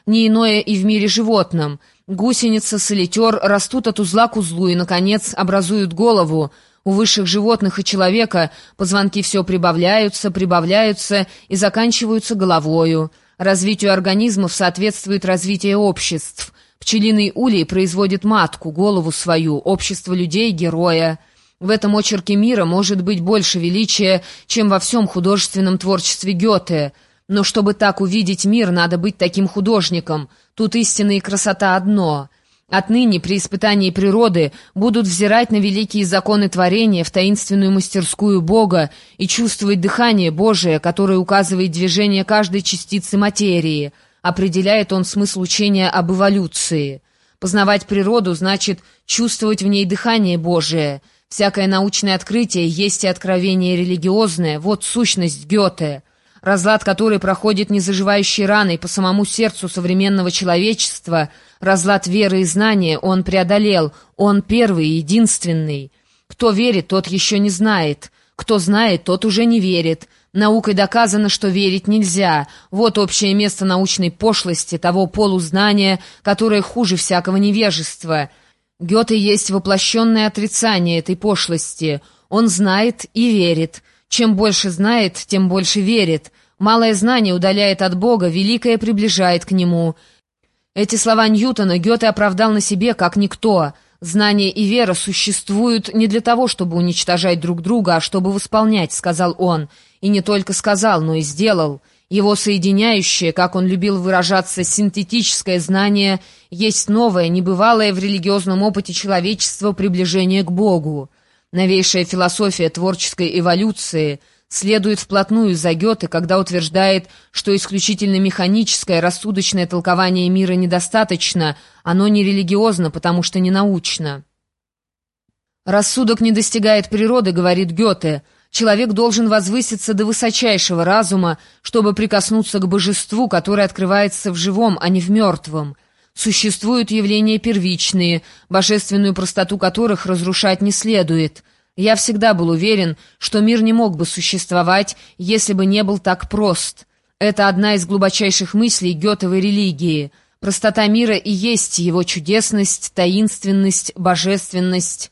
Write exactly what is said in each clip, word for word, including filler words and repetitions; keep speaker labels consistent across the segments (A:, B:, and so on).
A: не иное и в мире животном. Гусеница, солитер растут от узла к узлу и, наконец, образуют голову. У высших животных и человека позвонки все прибавляются, прибавляются и заканчиваются головою. Развитию организмов соответствует развитие обществ. Пчелиный улей производит матку, голову свою, общество людей — героя. В этом очерке мира может быть больше величия, чем во всем художественном творчестве Гёте. Но чтобы так увидеть мир, надо быть таким художником. Тут истина и красота одно. Отныне при испытании природы будут взирать на великие законы творения в таинственную мастерскую Бога и чувствовать дыхание Божие, которое указывает движение каждой частицы материи. Определяет он смысл учения об эволюции. Познавать природу значит чувствовать в ней дыхание Божие. Всякое научное открытие есть и откровение религиозное, вот сущность Гёте. Разлад, который проходит незаживающей раной по самому сердцу современного человечества, разлад веры и знания, он преодолел, он первый и единственный. Кто верит, тот еще не знает, кто знает, тот уже не верит. Наукой доказано, что верить нельзя. Вот общее место научной пошлости, того полузнания, которое хуже всякого невежества. Гёте есть воплощенное отрицание этой пошлости. Он знает и верит. Чем больше знает, тем больше верит. Малое знание удаляет от Бога, великое приближает к Нему. Эти слова Ньютона Гёте оправдал на себе, как никто. Знание и вера существуют не для того, чтобы уничтожать друг друга, а чтобы восполнять, сказал он. И не только сказал, но и сделал. Его соединяющее, как он любил выражаться, синтетическое знание есть новое, небывалое в религиозном опыте человечества приближение к Богу. Новейшая философия творческой эволюции следует вплотную за Гёте, когда утверждает, что исключительно механическое, рассудочное толкование мира недостаточно, оно не религиозно, потому что не научно. «Рассудок не достигает природы», — говорит Гёте. «Человек должен возвыситься до высочайшего разума, чтобы прикоснуться к божеству, которое открывается в живом, а не в мертвом. Существуют явления первичные, божественную простоту которых разрушать не следует. Я всегда был уверен, что мир не мог бы существовать, если бы не был так прост. Это одна из глубочайших мыслей Гётовой религии. Простота мира и есть его чудесность, таинственность, божественность.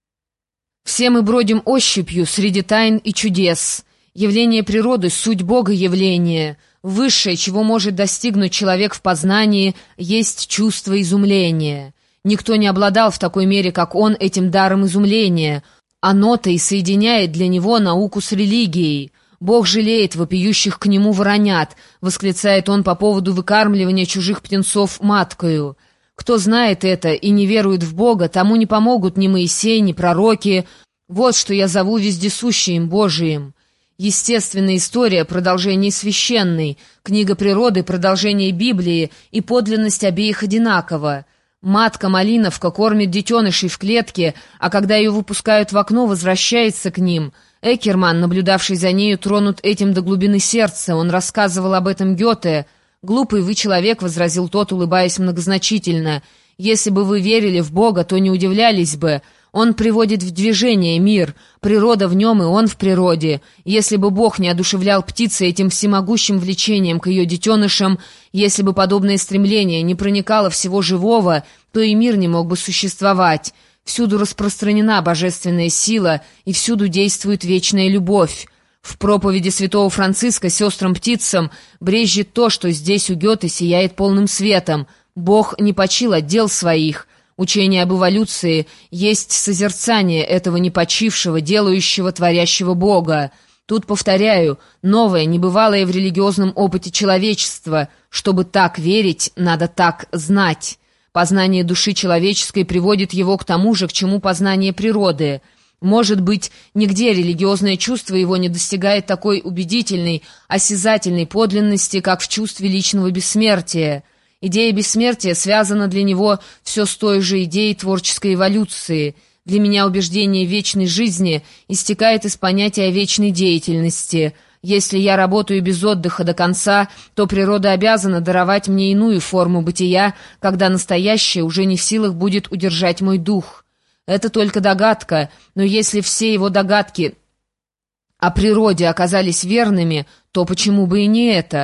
A: Все мы бродим ощупью среди тайн и чудес. Явление природы — суть Бога явления. Высшее, чего может достигнуть человек в познании, есть чувство изумления. Никто не обладал в такой мере, как он, этим даром изумления. Оно-то и соединяет для него науку с религией. «Бог жалеет вопиющих к нему воронят», — восклицает он по поводу выкармливания чужих птенцов маткою. Кто знает это и не верует в Бога, тому не помогут ни Моисей, ни пророки. Вот что я зову вездесущим Божиим. Естественная история — продолжение священной, книга природы — продолжение Библии, и подлинность обеих одинакова. Матка-малиновка кормит детенышей в клетке, а когда ее выпускают в окно, возвращается к ним. Эккерман, наблюдавший за нею, тронут этим до глубины сердца. Он рассказывал об этом Гёте. «Глупый вы человек», — возразил тот, улыбаясь многозначительно. «Если бы вы верили в Бога, то не удивлялись бы. Он приводит в движение мир, природа в нем, и он в природе. Если бы Бог не одушевлял птицы этим всемогущим влечением к ее детенышам, если бы подобное стремление не проникало всего живого, то и мир не мог бы существовать. Всюду распространена божественная сила, и всюду действует вечная любовь. В проповеди святого Франциска сестрам-птицам брезжит то, что здесь у Гёте сияет полным светом. Бог не почил от дел своих». Учение об эволюции есть созерцание этого непочившего, делающего, творящего Бога. Тут, повторяю, новое, небывалое в религиозном опыте человечества. Чтобы так верить, надо так знать. Познание души человеческой приводит его к тому же, к чему познание природы. Может быть, нигде религиозное чувство его не достигает такой убедительной, осязательной подлинности, как в чувстве личного бессмертия. Идея бессмертия связана для него все с той же идеей творческой эволюции. Для меня убеждение в вечной жизни истекает из понятия о вечной деятельности. Если я работаю без отдыха до конца, то природа обязана даровать мне иную форму бытия, когда настоящее уже не в силах будет удержать мой дух. Это только догадка, но если все его догадки о природе оказались верными, то почему бы и не это?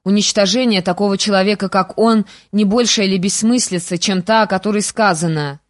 A: Уничтожение такого человека, как он, не большая ли бессмыслица, чем та, о которой сказано?